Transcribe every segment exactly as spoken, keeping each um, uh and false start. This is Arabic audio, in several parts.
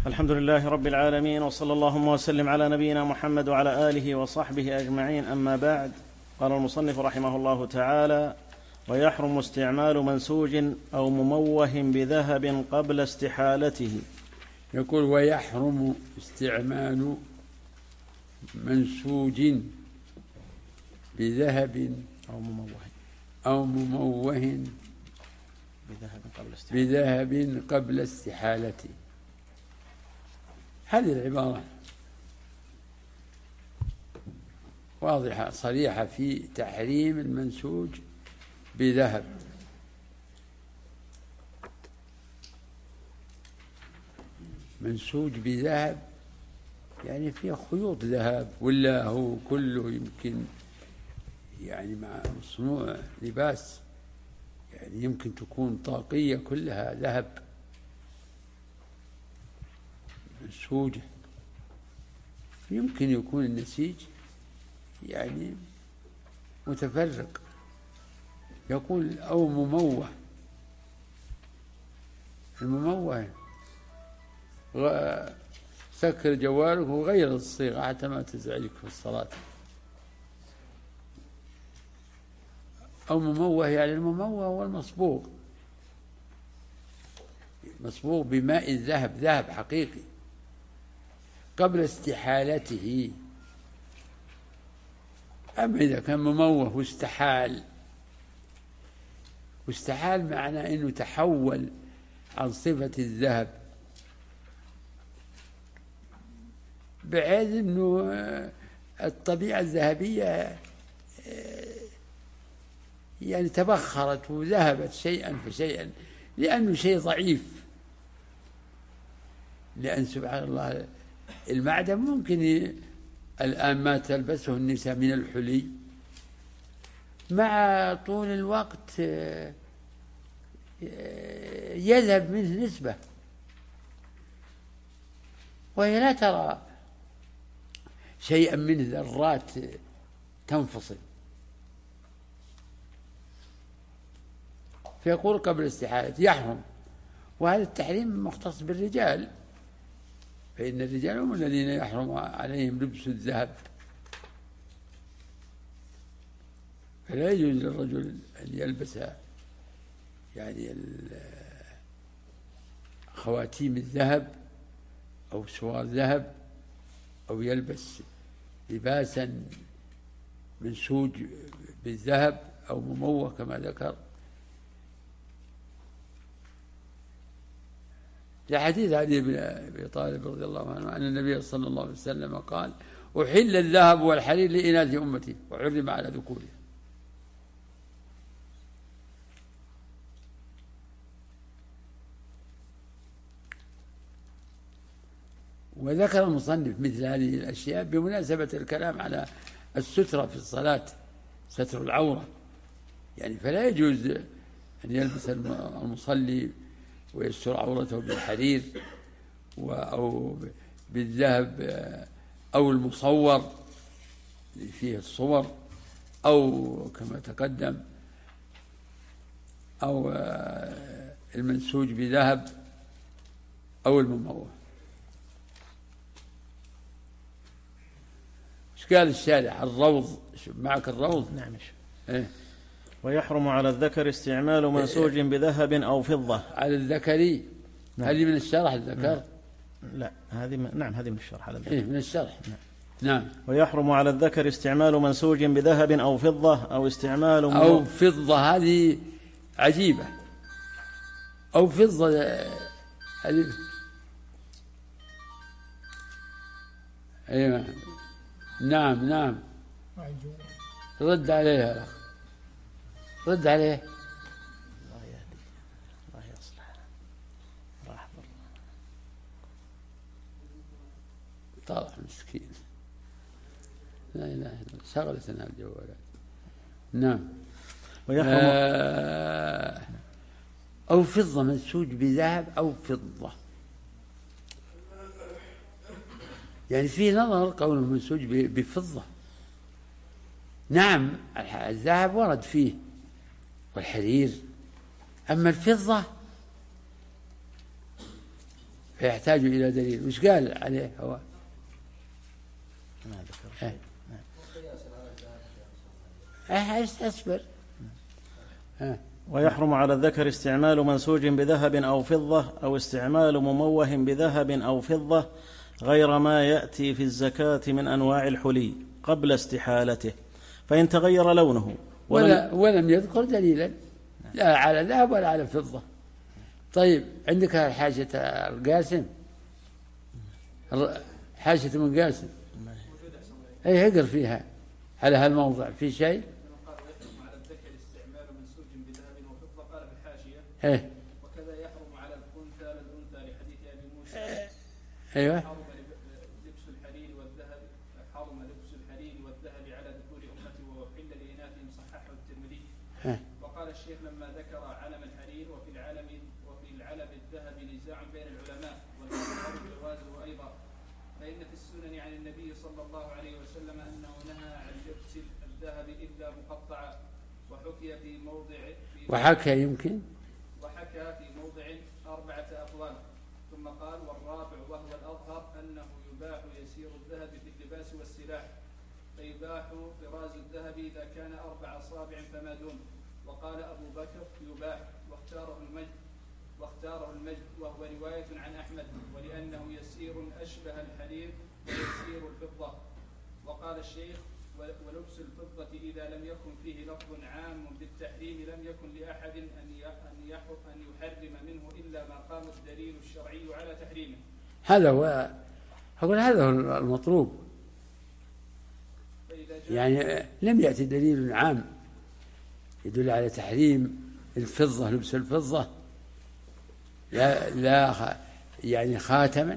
الحمد لله رب العالمين، وصلى اللهم وسلم على نبينا محمد وعلى آله وصحبه أجمعين. أما بعد، قال المصنف رحمه الله تعالى: ويحرم استعمال منسوج أو مموه بذهب قبل استحالته. يقول: ويحرم استعمال منسوج بذهب أو مموه أو مموه بذهب قبل استحالته, بذهب قبل استحالته. هذه العبارة واضحة صريحة في تحريم المنسوج بذهب. منسوج بذهب يعني فيه خيوط ذهب، ولا هو كله يمكن يعني مع مصنوع لباس، يعني يمكن تكون طاقية كلها ذهب منسوجة. يمكن يكون النسيج يعني متفرق. يقول: أو مموه. المموه سكر جوارك وغير الصيغة حتى ما تزعجك في الصلاة. أو مموه يعني المموه هو المصبوغ، مصبوغ بماء الذهب، ذهب حقيقي قبل استحالته. أما إذا كان مموه واستحال، واستحال معناه أنه تحول عن صفة الذهب، بحيث أنه الطبيعة الذهبية يعني تبخرت وذهبت شيئا فشيئا، لأنه شيء ضعيف. لأن سبحان الله المعدن ممكن الآن ما تلبسه النساء من الحلي مع طول الوقت يذهب منه نسبة، وهي لا ترى شيئا منه ذرات تنفصل. فيقول قبل استحالة يحرم، وهذا التحريم مختص بالرجال، فإن الرجال هم الذين يحرم عليهم لبس الذهب، فلا يجوز للرجل أن يلبس يعني خواتيم الذهب أو سوار ذهب، أو يلبس لباسا منسوج بالذهب أو مموه كما ذكر. لحديث علي بن أبي طالب رضي الله عنه أن النبي صلى الله عليه وسلم قال: أحل الذهب والحرير لإناث أمتي وحرم على ذكورها. وذكر المصنف مثل هذه الأشياء بمناسبة الكلام على السترة في الصلاة، ستر العورة، يعني فلا يجوز أن يلبس المصلي ويستر عورته بالحرير أو بالذهب أو المصور اللي فيه الصور، أو كما تقدم أو المنسوج بذهب أو المموه. ايش قال الشارح؟ الروض، معك الروض؟ نعم. إيه؟ ويحرم على الذكر استعمال منسوج بذهب أو فضة. على الذكري. نعم. هذه من الشرح الذكر؟ لا، هذه من... نعم هذه من الشرح على الذكر. إيه من الشرح. نعم. نعم. ويحرم على الذكر استعمال منسوج بذهب أو فضة أو استعمال م... أو فضة، هذه عجيبة. أو فضة هذه أيوة. نعم نعم. رد عليها، رد عليه. الله يهدي، الله يصلح. راح طالع مسكين، لا إله إلا الله، شغلتنا الجوالات. نعم. ويحرم آه أو فضة، منسوج بذهب أو فضة، يعني في نظر قوله منسوج بفضة. نعم الذهب ورد فيه والحرير، أما الفضة فيحتاج إلى دليل. وش قال عليه هو؟ ما ذكر. إيه. إيه أصبر. ها. ويحرم على الذكر استعمال منسوج بذهب أو فضة أو استعمال مموه بذهب أو فضة غير ما يأتي في الزكاة من أنواع الحلي قبل استحالته، فإن تغير لونه ولم, ولا ولم يذكر دليلا لا على ذهب ولا على فضة. طيب عندك حاجة القاسم، حاجة من قاسم أي اقر فيها على هالموضع في شيء. إيه؟ وكذا يحرم على الأنثى للأنثى لحديث أبي موسى. أيوة. حرم لبس الحرير والذهب، حرم لبس الحرير والذهب على ذكور أمتي وأحل لإناثهم، صححه الترمذي. وقال الشيخ لما ذكر علم الحرير وفي العلم وفي العلم الذهب نزاع بين العلماء والأمر جوازه أيضا، فإن في السنن عن النبي صلى الله عليه وسلم أنه نهى عن لبس الذهب إلا مقطعا، وحكي في موضع في وحكى يمكن في موضع أربعة أقوال، ثم قال والرابع وهو الأظهر أنه يباح يسير الذهب في اللباس والسلاح، فيباح طراز الذهب إذا كان أربع أصابع فما دون. وقال أبو بكر يباح، واختاره المجد واختاره المجد وهو رواية عن أحمد، ولأنه يسير أشبه الحرير ويسير الفضة. وقال الشيخ ولبس الفضة إذا لم يكن فيه لفظ عام بالتحريم لم يكن لأحد أن أن يحرم منه إلا ما قام الدليل الشرعي على تحريمه. هذا هو أقول هذا هو المطلوب، يعني لم يأتي دليل عام يدل على تحريم الفضة، لبس الفضة لا, لا يعني خاتما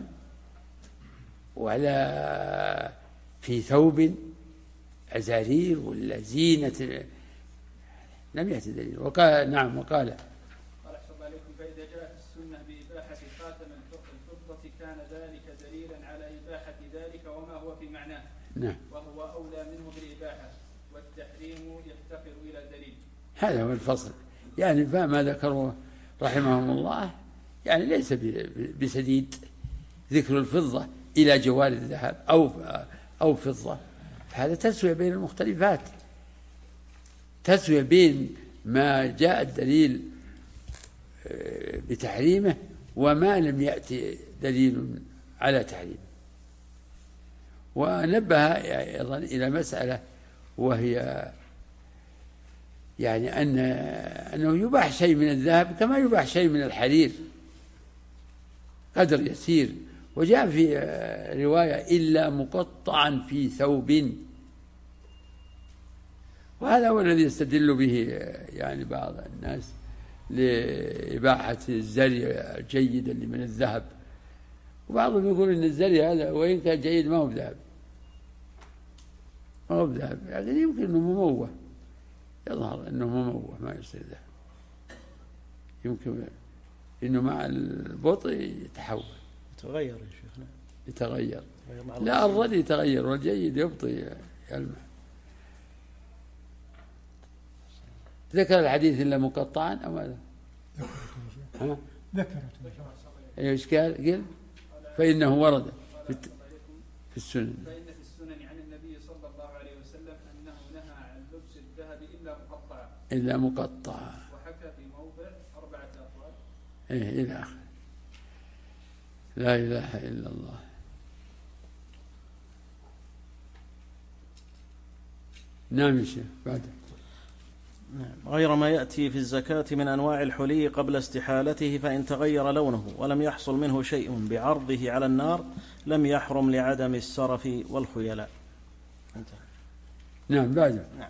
ولا في ثوب أزارير ولا زينة، لم يأتي دليل. وقال نعم وقال قال أحسن الله عليكم فإذا جاءت السنة بإباحة خاتم الفضة كان ذلك دليلا على إباحة ذلك وما هو في معناه. نعم. وهو أولى منه بالإباحة، والتحريم يفتقر إلى دليل. هذا هو الفصل، يعني فما ذكره رحمهم الله يعني ليس بسديد ذكر الفضة إلى جوال الذهب أو أو فضة، هذا تسوية بين المختلفات، تسوية بين ما جاء الدليل بتحريمه وما لم يأتي دليل على تحريمه. ونبه أيضا إلى مسألة وهي يعني أن أنه يباح شيء من الذهب كما يباح شيء من الحرير قدر يسير. وجاء في رواية إلا مقطعا في ثوب، وهذا هو الذي يستدل به يعني بعض الناس لإباحة الزري الجيد اللي من الذهب، وبعضهم يقول إن الزري هذا وإن كان جيد ما هو بذهب، ما هو بذهب، يعني يمكن أنه مموه، يظهر أنه مموه ما يصير ذهب، يمكن إنه مع البطء يتحول يتغير يا شيخنا، يتغير. لا الردي يتغير والجيد يبطي يلمع. ذكر الحديث إلا مقطعا أو ماذا؟ ذكرت ذكرت ايش قال؟ قل فإنه ورد في, في السنن. فإن في السنن عن النبي صلى الله عليه وسلم أنه نهى عن لبس الذهب إلا مقطعا إلا مقطعا، وحكى في موضع أربعة أقوال إيه إلى آخر. لا إله إلا الله. نعم يا شيخ بعد. غير ما يأتي في الزكاة من أنواع الحلي قبل استحالته، فإن تغير لونه ولم يحصل منه شيء بعرضه على النار لم يحرم لعدم السرف والخيلاء. نعم بعد. نعم.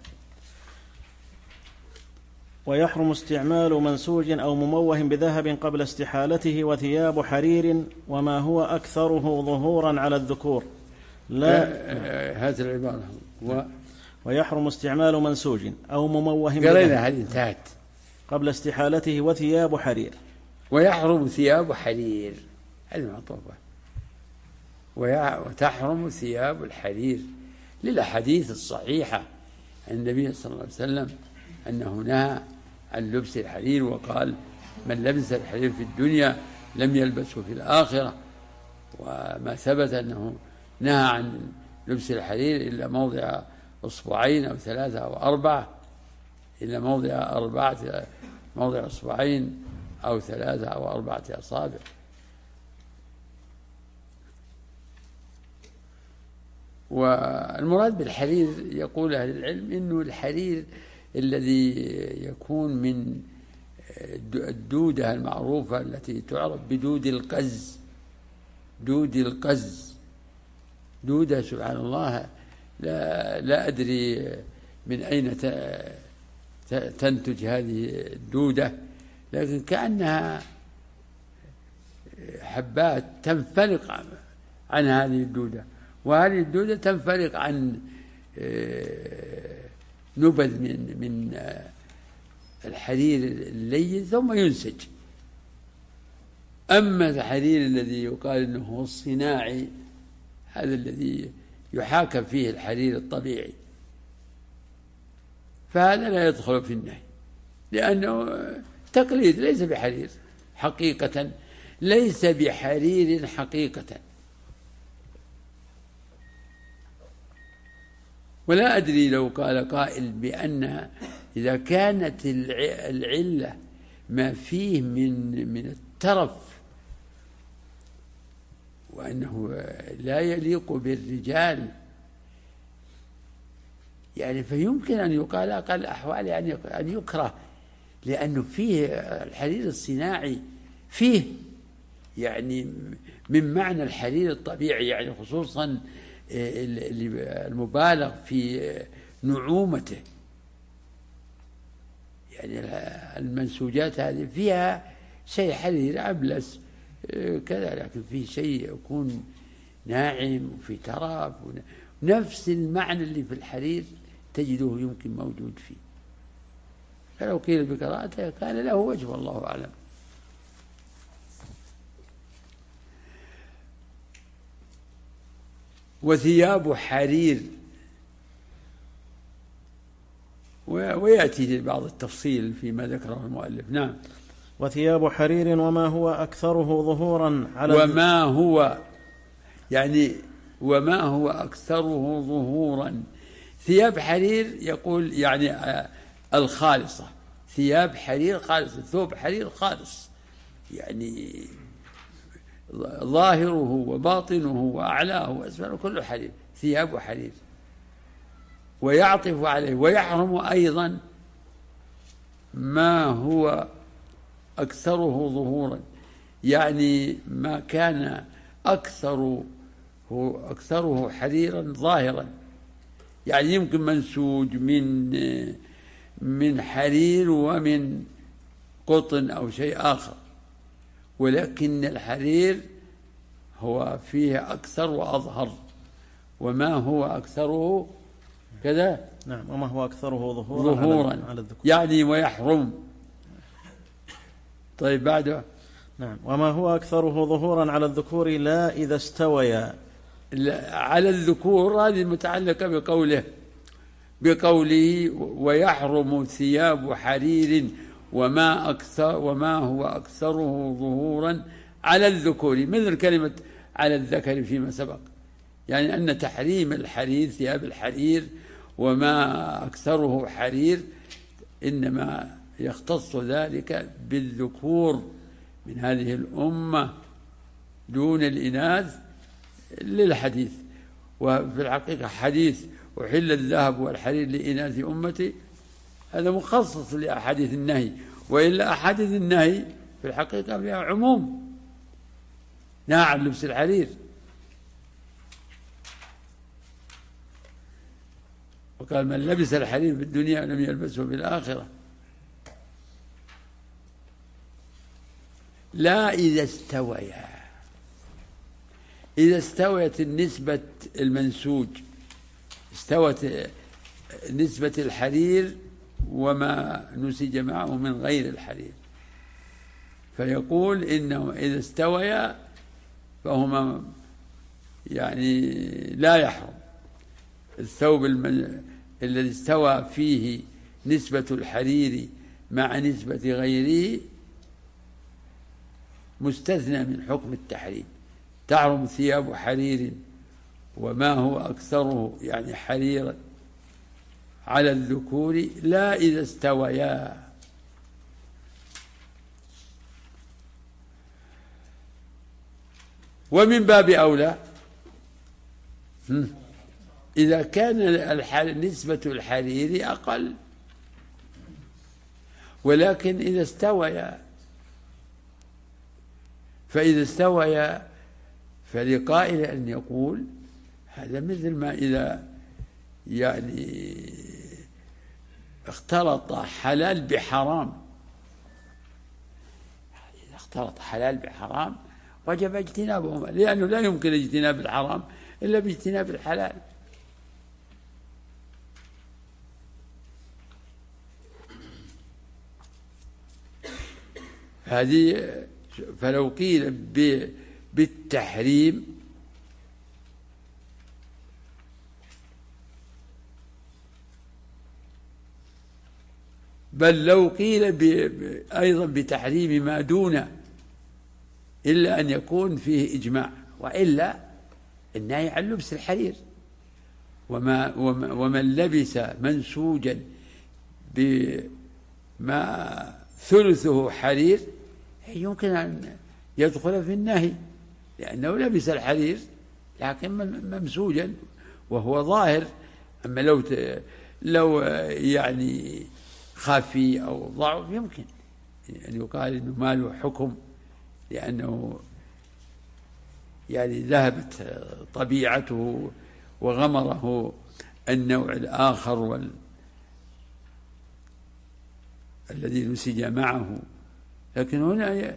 ويحرم استعمال منسوج أو مموه بذهب قبل استحالته وثياب حرير وما هو أكثره ظهورا على الذكور. لا هذه العبارة و... ويحرم استعمال منسوج أو مموه قرينا هذه انتهت قبل استحالته وثياب حرير. ويحرم ثياب حرير، هذه معطوفة. وتحرم ثياب الحرير للأحاديث الصحيحة عن النبي صلى الله عليه وسلم أنه نهى عن لبس الحرير، وقال من لبس الحرير في الدنيا لم يلبسه في الآخرة، وما ثبت أنه نهى عن لبس الحرير إلا موضع أصبعين أو ثلاثة أو أربعة، إلا موضع أربعة موضع أصبعين أو ثلاثة أو أربعة أصابع. والمراد بالحرير يقول أهل العلم إنه الحرير الذي يكون من الدودة المعروفة التي تعرف بدود القز، دود القز، دودة سبحان الله لا, لا أدري من أين تنتج هذه الدودة، لكن كأنها حبات تنفلق عن هذه الدودة، وهذه الدودة تنفلق عن نبذ من من الحرير اللين ثم ينسج. أما الحرير الذي يقال إنه الصناعي هذا الذي يحاكم فيه الحرير الطبيعي فهذا لا يدخل في النهي، لأنه تقليد، ليس بحرير حقيقة، ليس بحرير حقيقة. ولا أدري لو قال قائل بأن إذا كانت العلة ما فيه من من الترف وأنه لا يليق بالرجال، يعني فيمكن أن يقال أقل الأحوال يعني أن يكره، لأنه فيه الحرير الصناعي فيه يعني من معنى الحرير الطبيعي، يعني خصوصا المبالغ في نعومته، يعني المنسوجات هذه فيها شيء حرير أبلس كذا، لكن فيه شيء يكون ناعم وفي ترف، نفس المعنى اللي في الحرير تجده يمكن موجود فيه. فلو قيل بقراءته كان له وجه، والله أعلم. وثياب حرير، ويأتي بعض التفصيل فيما ذكره المؤلف. نعم. وثياب حرير وما هو أكثره ظهورا على وما هو يعني وما هو أكثره ظهورا. ثياب حرير يقول يعني الخالصة، ثياب حرير خالصة، ثوب حرير خالص، يعني ظاهره وباطنه وأعلاه وأسفله كله حرير، ثياب حرير. ويعطف عليه ويحرم أيضا ما هو أكثره ظهورا، يعني ما كان أكثره أكثره حريرا ظاهرا، يعني يمكن منسوج من من حرير ومن قطن أو شيء آخر، ولكن الحرير هو فيه أكثر وأظهر. وما هو أكثره كذا. نعم. وما هو أكثره ظهورا, ظهورا على الذكور، يعني ويحرم. طيب بعده. نعم. وما هو أكثره ظهورا على الذكور لا إذا استويا. على الذكور هذه متعلقة بقوله بقوله ويحرم ثياب حرير وما أكثر وما هو أكثره ظهورا على الذكور، مثل كلمة على الذكر فيما سبق، يعني أن تحريم الحرير ثياب الحرير وما أكثره حرير إنما يختص ذلك بالذكور من هذه الأمة دون الإناث للحديث. وفي الحقيقة حديث أحل الذهب والحرير لإناث أمتي هذا مخصص لأحاديث النهي، وإلا أحاديث النهي في الحقيقة فيها عموم، نهى عن لبس الحرير. وقال من لبس الحرير في الدنيا لم يلبسه في الآخرة. لا إذا استويا، إذا استوت النسبة المنسوج، استوت نسبة الحرير وما نسج معه من غير الحرير، فيقول إنه إذا استويا فهما يعني لا يحرم. الثوب المن... الذي استوى فيه نسبة الحرير مع نسبة غيره مستثنى من حكم التحريم، تحرم ثياب حرير وما هو أكثره يعني حريرا على الذكور لا إذا استويا. ومن باب أولى إذا كان نسبة الحرير أقل، ولكن إذا استويا، فإذا استويا فلقائل أن يقول هذا مثل ما إذا يعني اختلط حلال بحرام، إذا اختلط حلال بحرام وجب اجتنابهما، لأنه لا يمكن اجتناب الحرام إلا باجتناب الحلال. هذه فلو قيل بالتحريم بل لو قيل أيضا بتحريم ما دون إلا أن يكون فيه إجماع، وإلا النهي عن لبس الحرير. وما ومن لبس منسوجا بما ثلثه حرير يمكن أن يدخل في النهي، لأنه لبس الحرير لكن ممسوجا وهو ظاهر. أما لو لو يعني خفي أو ضعف يمكن أن يقال إنه ما له حكم، لأنه يعني ذهبت طبيعته وغمره النوع الآخر وال... الذي نسج معه. لكن هنا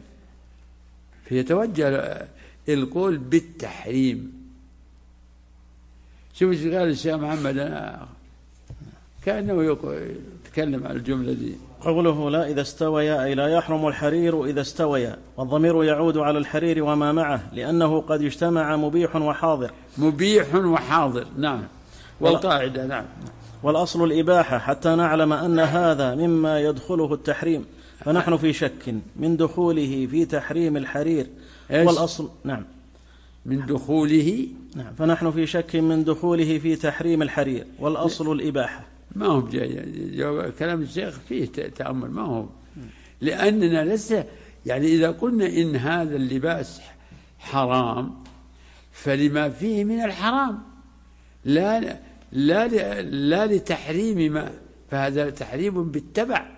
فيتوجه القول بالتحريم. شوف ايش قال الشيخ محمد، أنا كأنه يتكلم عن الجملة دي. قوله لا إذا استويا أي لا يحرم الحرير إذا استويا، والضمير يعود على الحرير وما معه، لأنه قد اجتمع مبيح وحاضر. مبيح وحاضر، نعم. والقاعدة نعم. والأصل الإباحة حتى نعلم أن هذا مما يدخله التحريم، فنحن في شك من دخوله في تحريم الحرير. والأصل نعم من دخوله نعم فنحن في شك من دخوله في تحريم الحرير، والأصل الإباحة. ما هو جاي كلام الشيخ فيه تأمل، ما هو لأننا لسه يعني إذا قلنا إن هذا اللباس حرام فلما فيه من الحرام، لا لا لا لتحريم ما، فهذا تحريم بالتبع.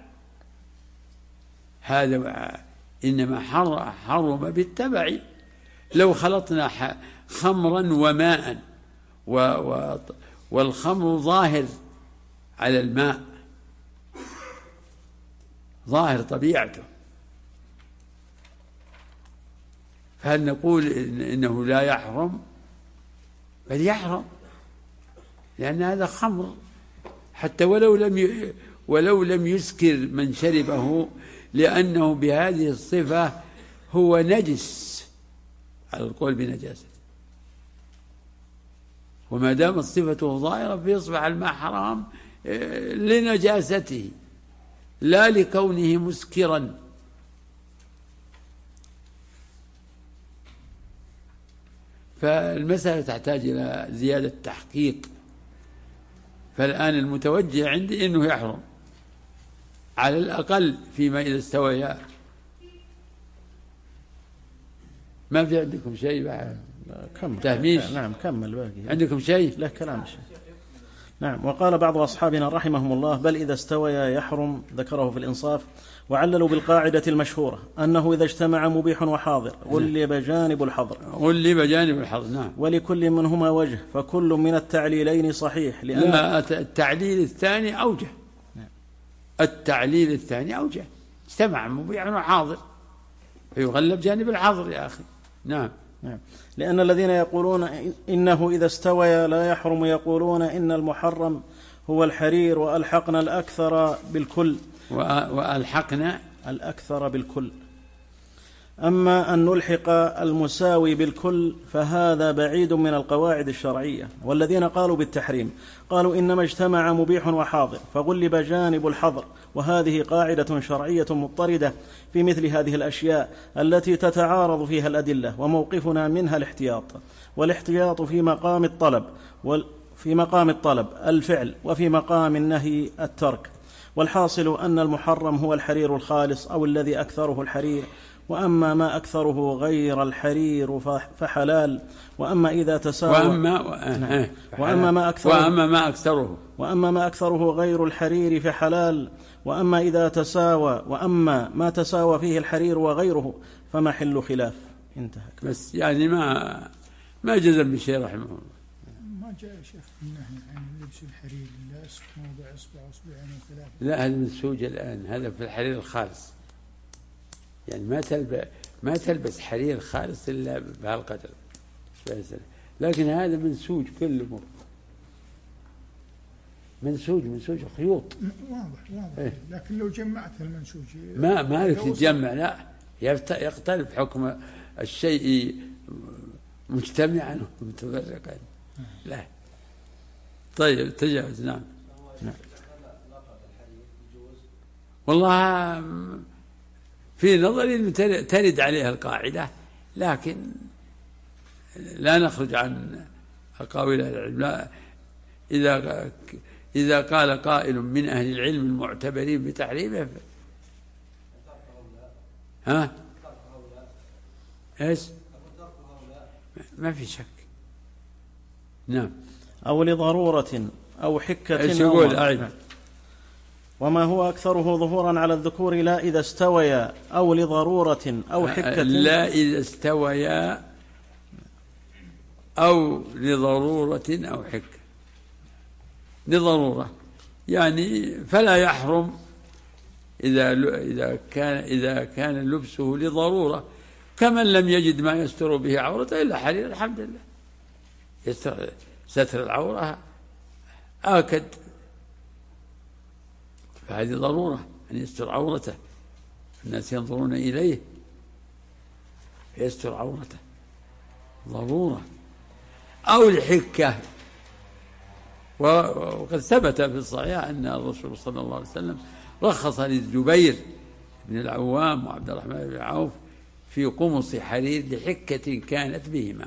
هذا إنما حرم بالتبع. لو خلطنا خمرا وماء والخمر ظاهر على الماء، ظاهر طبيعته، فهل نقول إنه لا يحرم؟ بل يحرم، لأن هذا خمر حتى ولو لم ولو لم يسكر من شربه، لأنه بهذه الصفة هو نجس على القول بنجاسته، وما دامت صفته ظاهرة فيصبح الماء حرام لنجاسته لا لكونه مسكرا. فالمسألة تحتاج إلى زيادة تحقيق. فالآن المتوجه عندي إنه يحرم على الأقل فيما إذا استويا. ما في عندكم شيء بعد؟ كمل. تهميش؟ نعم كمل باقي. عندكم شيء؟ لا كلام شيء. نعم. وقال بعض أصحابنا رحمهم الله بل إذا استويا يحرم، ذكره في الإنصاف، وعللوا بالقاعدة المشهورة أنه إذا اجتمع مبيح وحاضر غلب جانب الحظر. غلب جانب الحظر، نعم. ولكل منهما وجه، فكل من التعليلين صحيح. لأن لا، التعليل الثاني أوجه. التعليل الثاني أوجه، اجتمع مبيح وحاضر فيغلب جانب الحظر يا أخي. نعم. نعم. لأن الذين يقولون إنه إذا استوى لا يحرم يقولون إن المحرم هو الحرير، وألحقنا الأكثر بالكل. وألحقنا الأكثر بالكل، أما أن نلحق المساوي بالكل فهذا بعيد من القواعد الشرعية. والذين قالوا بالتحريم قالوا إنما اجتمع مبيح وحاضر فغلب جانب الحظر، وهذه قاعدة شرعية مضطردة في مثل هذه الأشياء التي تتعارض فيها الأدلة، وموقفنا منها الاحتياط، والاحتياط في مقام الطلب في مقام الطلب الفعل، وفي مقام النهي الترك. والحاصل أن المحرم هو الحرير الخالص أو الذي أكثره الحرير، وأما ما أكثره غير الحرير فحلال. وأما إذا تساوى وأما, نعم. وأما ما أكثره وأما ما أكثره وأما ما أكثره غير الحرير فحلال. وأما إذا تساوى وأما ما تساوى فيه الحرير وغيره فمحل خلاف. انتهى. بس يعني ما ما جزم بشيء رحمه الله. ما جاء يا شيخ النهي عن لبس الحرير لا موضع اصبع اصبعين وخلاف. لا، هذا منسوج الآن، هذا في الحرير الخالص، يعني ما تلبس ما تلبس حرير خالص إلا بهالقدر، لكن هذا منسوج كله مر. منسوج منسوج خيوط واضح واضح إيه؟ لكن لو جمعت المنسوج ما ما لك تجمع، لا يختلف حكم الشيء مجتمعا ومتفرقا. لا طيب تجاوز. نعم. نعم. والله في نظري ترد عليها القاعدة، لكن لا نخرج عن أقاويل العلم. لا، إذا إذا قال قائل من أهل العلم المعتبرين بتحريمه ها إيش ما في شك. نعم. أو لضرورة أو حكة. إيش يقول أعد؟ وما هو أكثره ظهورا على الذكور لا إذا استويا أو لضرورة أو حكة. لا إذا استويا أو لضرورة أو حكة. لضرورة يعني فلا يحرم إذا إذا كان إذا كان لبسه لضرورة، كمن لم يجد ما يستر به عورته إلا حرير. الحمد لله، يستر ستر العورة آكد، فهذه ضرورة أن يستر عورته، الناس ينظرون إليه يستر عورته، ضرورة. أو الحكة، وقد ثبت في الصحيح أن الرسول صلى الله عليه وسلم رخص للزبير بن العوام وعبد الرحمن بن عوف في قمص حرير لحكة كانت بهما.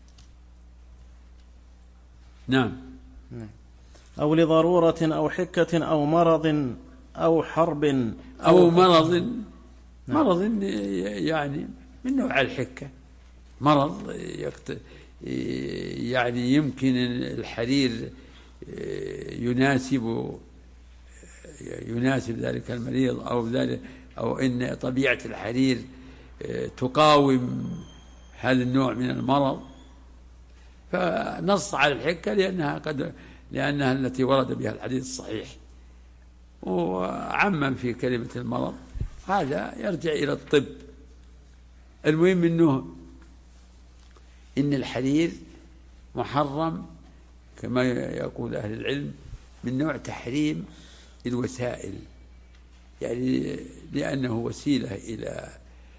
نعم. أو لضرورة أو حكة أو مرض أو حرب أو, أو مرض. مرض يعني من نوع الحكة، مرض يعني يمكن الحرير يناسب يناسب ذلك المريض، أو ذلك أو إن طبيعة الحرير تقاوم هذا النوع من المرض، فنص على الحكة لأنها قد لأنها التي ورد بها الحديث الصحيح، وعمم في كلمة المرض. هذا يرجع إلى الطب. المهم إنه إن الحرير محرم كما يقول أهل العلم من نوع تحريم الوسائل، يعني لأنه وسيلة إلى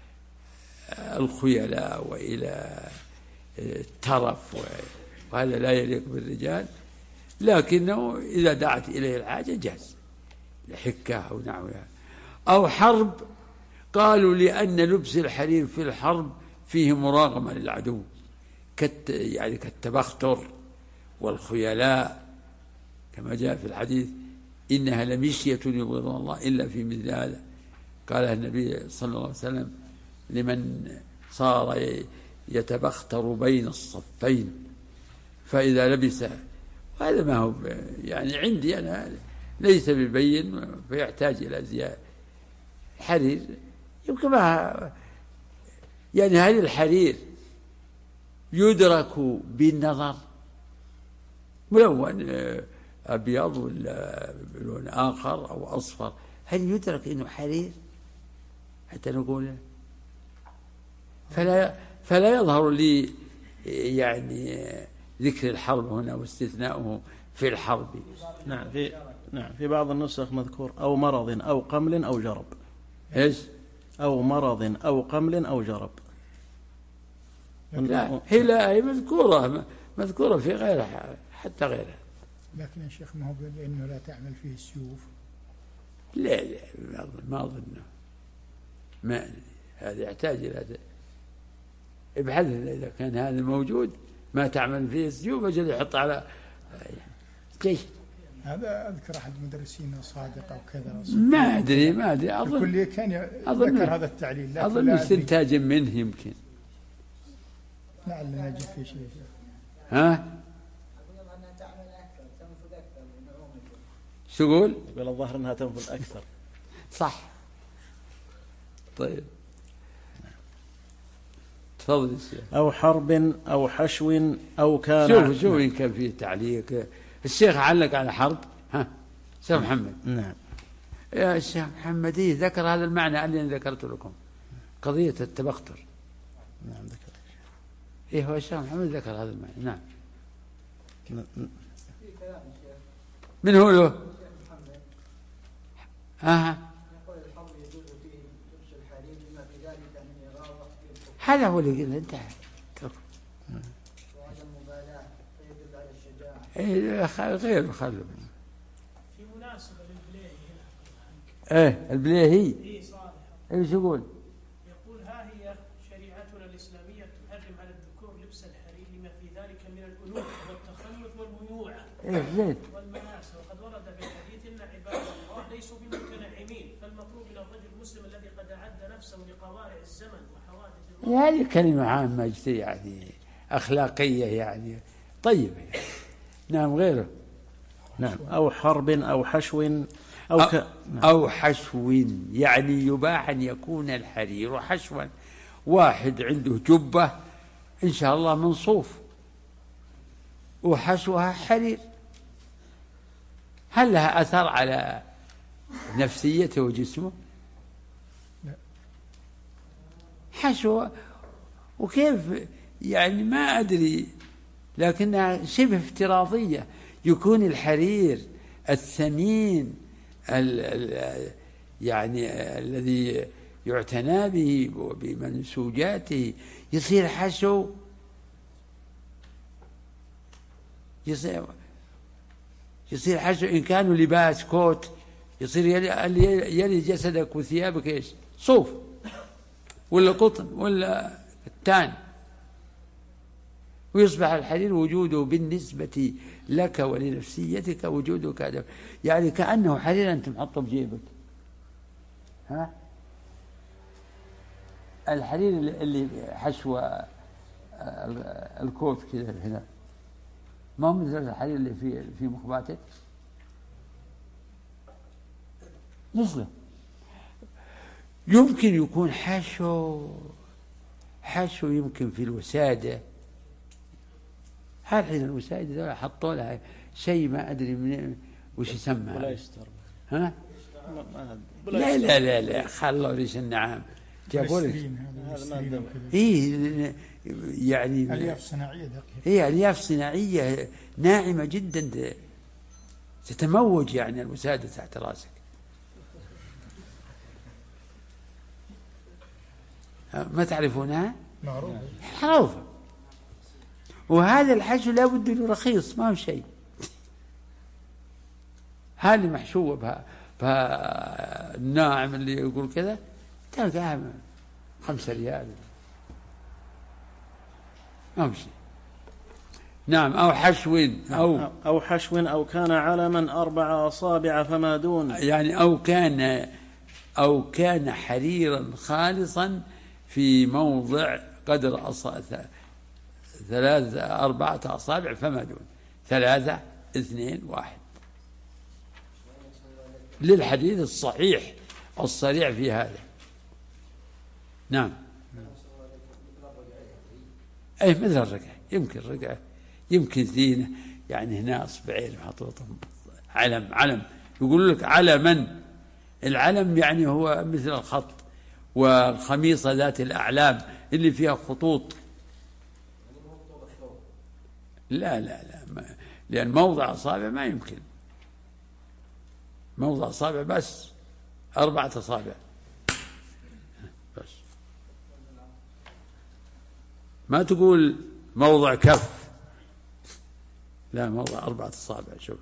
الخيلاء وإلى الترف، وهذا لا يليق بالرجال، لكنه إذا دعت إليه الحاجة جاز، لحكة أو نحوها. أو حرب، قالوا لأن لبس الحرير في الحرب فيه مراغمة للعدو، كت يعني كالتبختر والخيلاء، كما جاء في الحديث إنها لمشية يبغضها الله إلا في مثل هذا. قالها النبي صلى الله عليه وسلم لمن صار يتبختر بين الصفين فإذا لبس، وهذا ما هو يعني عندي أنا ليس ببين، فيحتاج إلى زيادة. الحرير يمكن ما يعني هل الحرير يدرك بالنظر ملون أبيض ولا بلون آخر أو أصفر، هل يدرك إنه حرير حتى نقول؟ فلا فلا يظهر لي يعني ذكر الحرب هنا واستثناؤه في الحرب. نعم في نعم في بعض النسخ مذكور أو مرض أو قمل أو جرب. إيش؟ أو مرض أو قمل أو جرب. لا هي لا هي مذكورة مذكورة في غيرها حتى غيرها. لكن يا شيخ ما هو لأنه لا تعمل فيه السيوف. لا لا ما أظنه ما هذا يحتاج إلى ابحث إذا كان هذا موجود ما تعمل فيه السيوف أجل يحط على كيف. هذا أذكر أحد المدرسين صادق أو كذا. ما أدري ما أدري أظن الكلية كان ذكر هذا التعليل. أظن استنتاج منه يمكن. لعل نجد في شيء. ها؟ شو يقول؟ يقول الظاهر أنها تنفذ أكثر. صح. طيب. تفضل الشيخ. أو حرب أو حشو أو كان. شوف شوف إن كان فيه تعليق. الشيخ علق على حرب. ها؟ شيخ محمد. نعم. يا الشيخ محمد إيه ذكر هذا المعنى اللي أنا ذكرت لكم. قضية التبختر. نعم ذكر. إيه هو الشيخ محمد ذكر هذا المعنى. نعم. من هو له؟ ها. هذا هو اللي قلنا انتهى. وهذا المبالاة فيدل على الشجاعة. إيه غير خلوا. في مناسبة للبليهي هنا. إيه البليهي. إيه صالح. إيش يقول؟ يقول ها هي شريعتنا الإسلامية تحرم على الذكور لبس الحرير لما في ذلك من الأنوثة والتخلف والميوعة. إيه زين. والمناسة وقد ورد في الحديث إن عباد الله ليسوا بمتنعمين فالمطلوب من الرجل المسلم الذي قد أعد نفسه لقوارع الزمن وحوادث الموت. هذه كلمة عامة يعني أخلاقية يعني طيبة يعني. نعم غيره. نعم. أو حرب أو حشو أو ك... نعم. أو حشو يعني يباح أن يكون الحرير حشوا. واحد عنده جبة إن شاء الله من صوف وحشوها حرير هل لها أثر على نفسيته وجسمه؟ لا. حشو وكيف يعني ما أدري لكنها شبه افتراضية. يكون الحرير الثمين ال ال يعني الذي يعتنى به وبمنسوجاته يصير حشو يصير يصير حشو إن كانوا لباس كوت يصير يلي, يلي جسدك وثيابك إيش صوف ولا قطن ولا كتان ويصبح الحرير وجوده بالنسبة لك ولنفسيتك وجوده كذا يعني كأنه حرير أنت محطه بجيبك. ها الحرير اللي حشو الكوت كذا هنا ما هو مثل الحرير اللي في في مخباتك مثله. يمكن يكون حشو حشو يمكن في الوسادة. هالحين الوسادة ذولا حطوا لها شيء ما أدري من وش يسمى. بلايستر. ها لا لا لا لا خلوا ليش النعام جابوا لك إيه يعني ألياف صناعية دقيقة. إيه ألياف صناعية ناعمة جدا تتموج يعني الوسادة تحت راسك. ما تعرفونها؟ معروفة. معروفة. وهذا الحشو لا بد له رخيص ما هو شيء. هذه محشوة بها فالناعم اللي يقول كذا تلقاها خمسة ريال ما هو شيء. نعم أو حشو أو أو حشو أو كان علما أربع أصابع فما دون يعني أو كان أو كان حريرا خالصا في موضع قدر أصابع ثلاثة أربعة أصابع فما دون ثلاثة اثنين واحد للحديث الصحيح الصريح في هذا. نعم أي مثل الرقعة يمكن الرقعة يمكن زينة يعني هنا أصبعين محطوطهم علم علم يقول لك علما. العلم يعني هو مثل الخط والخميصة ذات الأعلام اللي فيها خطوط. لا لا لا ما لأن موضع أصابع ما يمكن موضع أصابع بس أربعة أصابع ما تقول موضع كف، لا، موضع أربعة أصابع. شوف.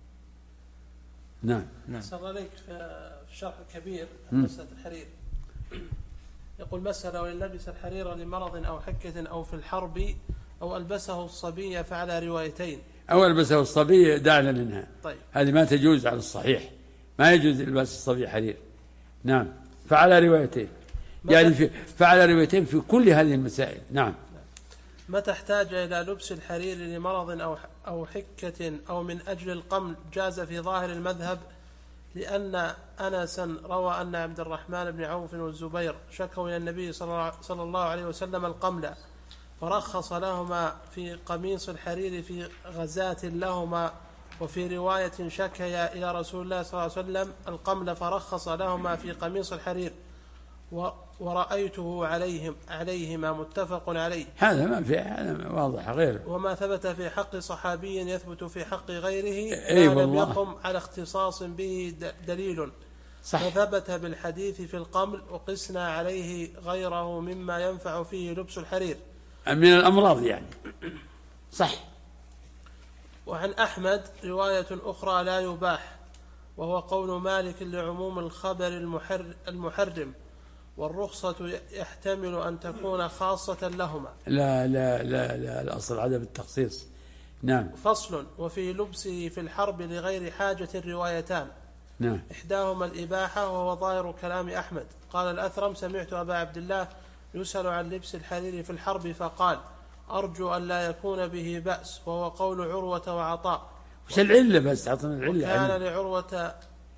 نعم. نعم. صار عليك في الشرح الكبير مسألة الحرير، يقول مسألة وإن لبس الحرير لمرض أو حكة أو في الحرب أو ألبسه الصبي فعلى روايتين. أو ألبسه الصبي دعنا منها. طيب. هذه ما تجوز على الصحيح، ما يجوز إلباس الصبي حرير. نعم. فعلى روايتين، يعني في فعلى روايتين في كل هذه المسائل. نعم. متى احتاج إلى لبس الحرير لمرض أو أو حكة أو من أجل القمل جاز في ظاهر المذهب، لأن أنسا روى أن عبد الرحمن بن عوف والزبير شكوا إلى النبي صلى الله عليه وسلم القمل فرخص لهما في قميص الحرير في غزاة لهما، وفي رواية شكيا إلى رسول الله صلى الله عليه وسلم القمل فرخص لهما في قميص الحرير ورأيته عليهم عليهما متفق عليه. هذا ما في، هذا واضح غير. وما ثبت في حق صحابي يثبت في حق غيره أي ما لم والله. يقم على اختصاص به دليل، صح. فثبت بالحديث في القمل وقسنا عليه غيره مما ينفع فيه لبس الحرير من الأمراض يعني. صح. وعن أحمد رواية أخرى لا يباح، وهو قول مالك لعموم الخبر المحرم، والرخصة يحتمل أن تكون خاصة لهما. لا لا لا لا الأصل عدم التخصيص. نعم. فصل. وفي لبسه في الحرب لغير حاجة روايتان. نعم. إحداهما الإباحة وهو ظاهر كلام أحمد. قال الأثرم سمعت أبا عبد الله يسأل عن لبس الحرير في الحرب فقال أرجو أن لا يكون به بأس، وهو قول عروة وعطاء. وش العلة بس؟ عطنا العلة. كان لعروة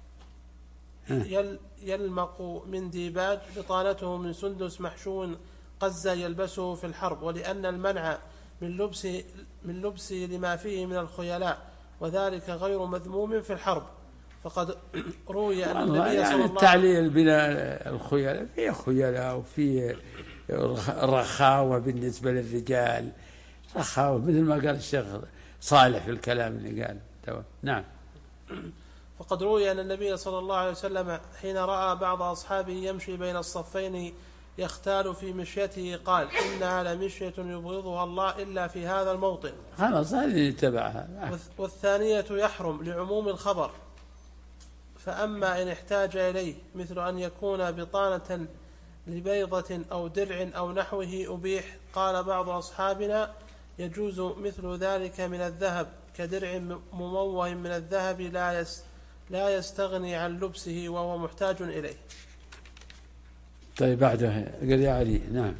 يل يلمق من ديباج بطانته من سندس محشو قزة يلبسه في الحرب، ولأن المنع من لبسه من لبسه لما فيه من الخيلاء، وذلك غير مذموم في الحرب. فقد روي أن النبي يعني صلى الله التعليل بلا الخيلاء، في خيلاء وفي رخاوة بالنسبة للرجال، رخاوة مثل ما قال الشيخ صالح في الكلام اللي قال. نعم. فقد روي أن النبي صلى الله عليه وسلم حين رأى بعض أصحابه يمشي بين الصفين يختال في مشيته قال إنها لمشية يبغضها الله إلا في هذا الموطن. خلاص هذه يتبعها. والثانية يحرم لعموم الخبر، فأما إن احتاج إليه مثل أن يكون بطانة لبيضة أو درع أو نحوه أبيح. قال بعض أصحابنا يجوز مثل ذلك من الذهب كدرع مموه من الذهب لا يس لا يستغني عن لبسه وهو محتاج إليه. طيب بعده قال يا علي. نعم.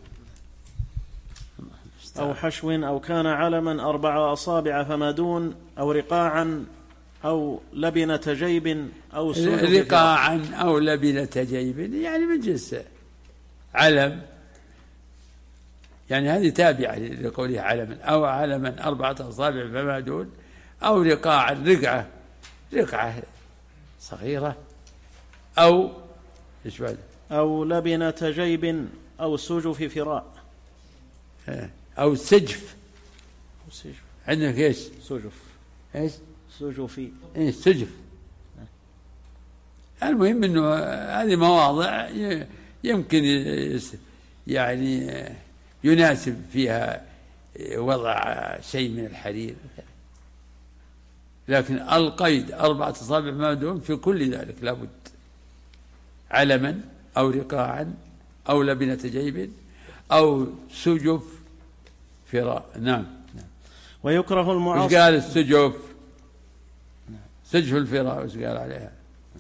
أو حشو أو كان علما أربع أصابع فما دون، أو رقاعا أو لبنة جيب أو رقاعا أو لبنة جيب، يعني من جنس علم، يعني هذه تابعة لقوله علما. أو علما أربعة أصابع فما دون، أو رقاعا رقعة رقعة صغيرة، أو إيش بعد؟ أو لبنة جيب أو سجف فراء، أو سجف. سجف عندك إيش؟ سجف. إيش؟ سجفي. إيه سجف. المهم إنه هذه مواضع يمكن يعني يناسب فيها وضع شيء من الحرير، لكن القيد أربعة أصابع ما دون في كل ذلك لابد، علما أو رقاعا أو لبنة جيب أو سجف فراء. نعم. ويكره المعاصر. وش قال السجف؟ سجف الفراء وش قال عليها؟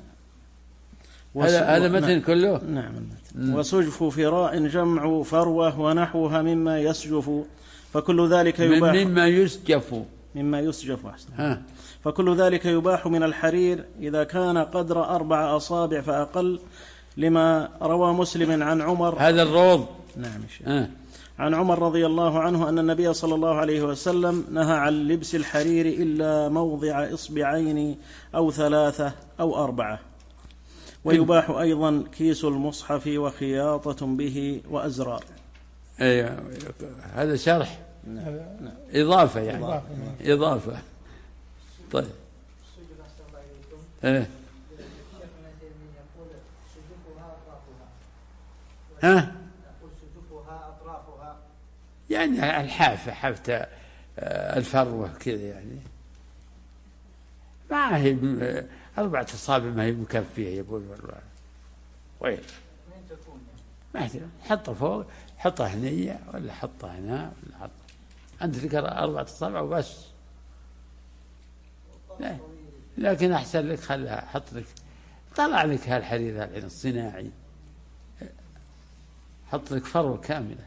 هذا هذا متن كله. نعم المتن. وسجف فراء جمع فروة ونحوها مما يسجف، فكل ذلك يباح. مما يسجف. مما يسجف أحسن. فكل ذلك يباح من الحرير إذا كان قدر أربع أصابع فأقل، لما روى مسلم عن عمر. هذا الروض. نعم الشيخ. عن عمر رضي الله عنه أن النبي صلى الله عليه وسلم نهى عن لبس الحرير إلا موضع إصبعين أو ثلاثة أو أربعة. ويباح أيضا كيس المصحف وخياطة به وأزرار. أيوة. هذا شرح. نعم. إضافة يعني. إضافة. إضافة. طيب. إيه. ها؟ يعني الحافة حافة الفروة كذا يعني، ما هي أربعة أصابع ما هي مكفية يا أبوي والله. وين؟ وين تكون؟ ما أدري، حطها فوق، حطها هنية ولا حطها هنا ولا حطها. أنت لك أربعة أصابع وبس. لا. لكن أحسن لك خلها، حط لك، طلع لك هالحرير الحين الصناعي، حط لك فروة كاملة.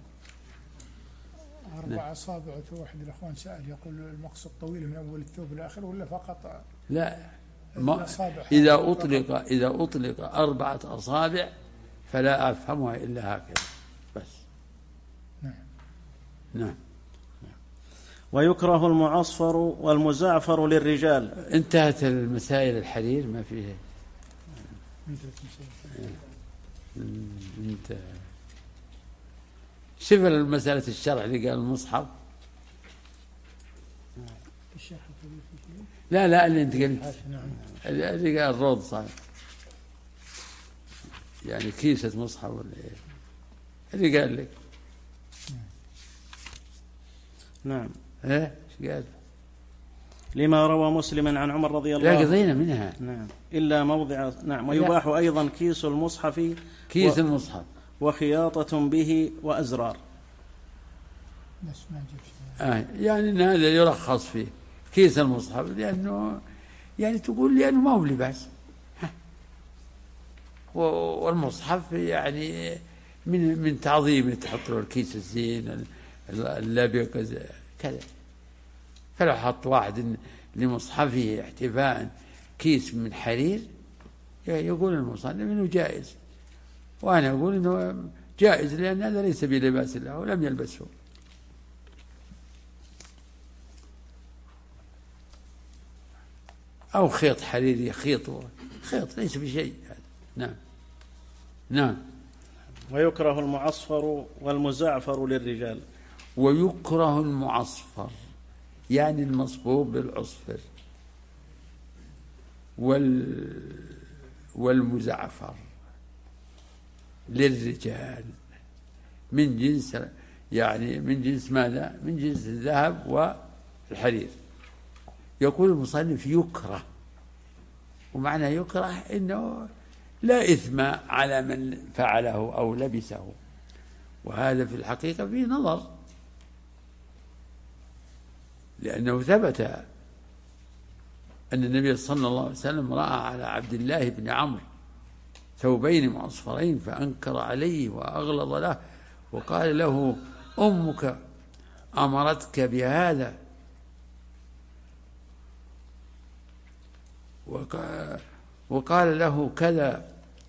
أربع أصابع. واحد الأخوان سأل يقول المقصد طويل من أول الثوب لآخره ولا فقط؟ لا، ما إذا أطلق إذا أطلق أربعة أصابع فلا أفهمها إلا هكذا بس. نعم. نعم. ويكره المعصفر والمزعفر للرجال. انتهت المسائل الحرير ما فيها. انت شوف المسألة الشرع اللي قال المصحف. لا لا اللي انت قلت اللي قال الروض صار يعني كيسة مصحف ولا ايه اللي قال لك. نعم. ايه ايش قال؟ لما روى مسلم عن عمر رضي الله عنه. لا قضينا منها. نعم. إلا موضع. نعم. ويباح أيضا كيس المصحف، كيس و... المصحف وخياطة به وأزرار. بس ما آه يعني إن هذا يرخص فيه كيس المصحف، لأنه يعني تقول لأنه ما هو لباس، والمصحف يعني من من تعظيمه تحط له الكيس الزين اللبق كذا. فلو حط واحد لمصحفه احتفاء كيس من حرير يقول المصنف انه جائز، وانا اقول انه جائز لان هذا ليس بلباس له ولم يلبسه. او خيط حرير يخيطه، خيط ليس بشيء. نعم. نعم. ويكره المعصفر والمزعفر للرجال. ويكره المعصفر يعني المصبوب بالعصفر، وال والمزعفر للرجال من جنس، يعني من جنس ماذا؟ من جنس الذهب والحرير. يقول المصنف يكره، ومعنى يكره إنه لا إثم على من فعله أو لبسه، وهذا في الحقيقة فيه نظر، لأنه ثبت أن النبي صلى الله عليه وسلم رأى على عبد الله بن عمرو ثوبين معصفرين فأنكر عليه وأغلظ له وقال له أمك أمرتك بهذا، وقال له كذا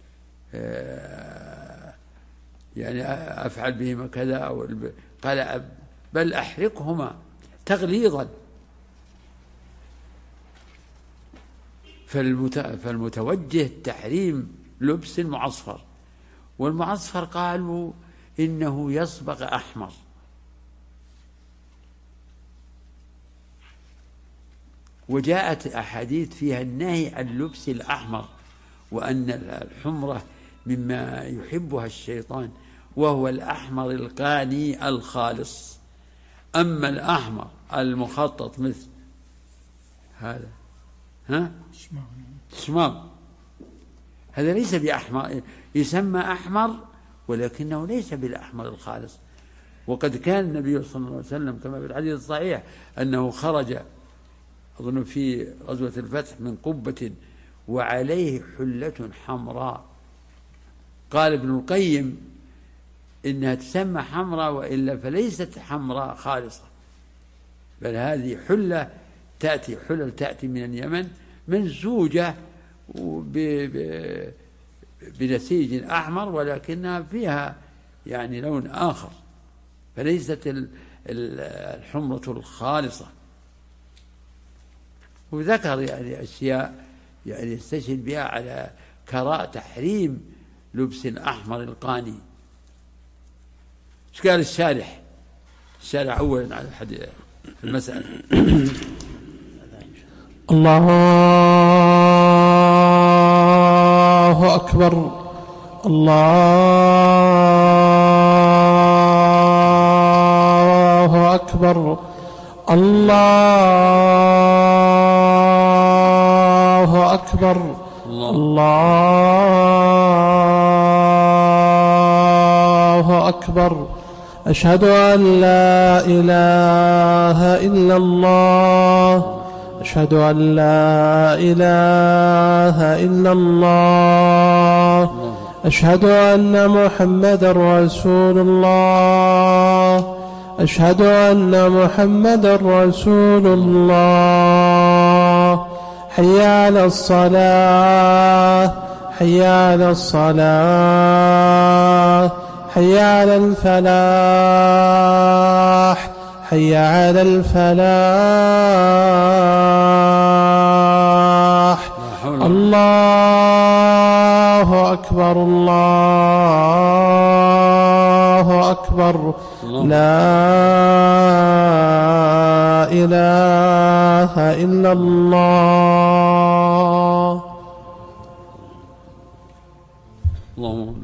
يعني أفعل بهما كذا، أو قال بل أحرقهما تغليظا. فالمتوجه تحريم لبس المعصفر، والمعصفر قالوا إنه يصبغ أحمر، وجاءت أحاديث فيها النهي عن لبس الأحمر، وأن الحمرة مما يحبها الشيطان، وهو الأحمر القاني الخالص. أما الأحمر المخطط مثل هذا ها شمام، هذا ليس بأحمر، يسمى أحمر ولكنه ليس بالأحمر الخالص. وقد كان النبي صلى الله عليه وسلم كما في الحديث الصحيح أنه خرج أظن في غزوة الفتح من قبة وعليه حلة حمراء. قال ابن القيم إنها تسمى حمراء وإلا فليست حمراء خالصة، بل هذه حلة تأتي حلل تأتي من اليمن منسوجة بنسيج أحمر ولكنها فيها يعني لون آخر، فليست الحمرة الخالصة. وذكر يعني أشياء يعني يستشهد بها على كراء تحريم لبس الأحمر القاني. ايش قال الشارح؟ الشارح أولا على الحديث المسألة. الله أكبر. الله أكبر الله أكبر الله أكبر. أشهد أن لا إله إلا الله أشهد أن لا إله إلا الله أشهد أن محمدا رسول الله أشهد أن محمدا رسول الله. حي على الصلاة حي على الصلاة حي على الفلاح حي على الفلاح. الله أكبر الله أكبر. لا إله إلا الله. اللهم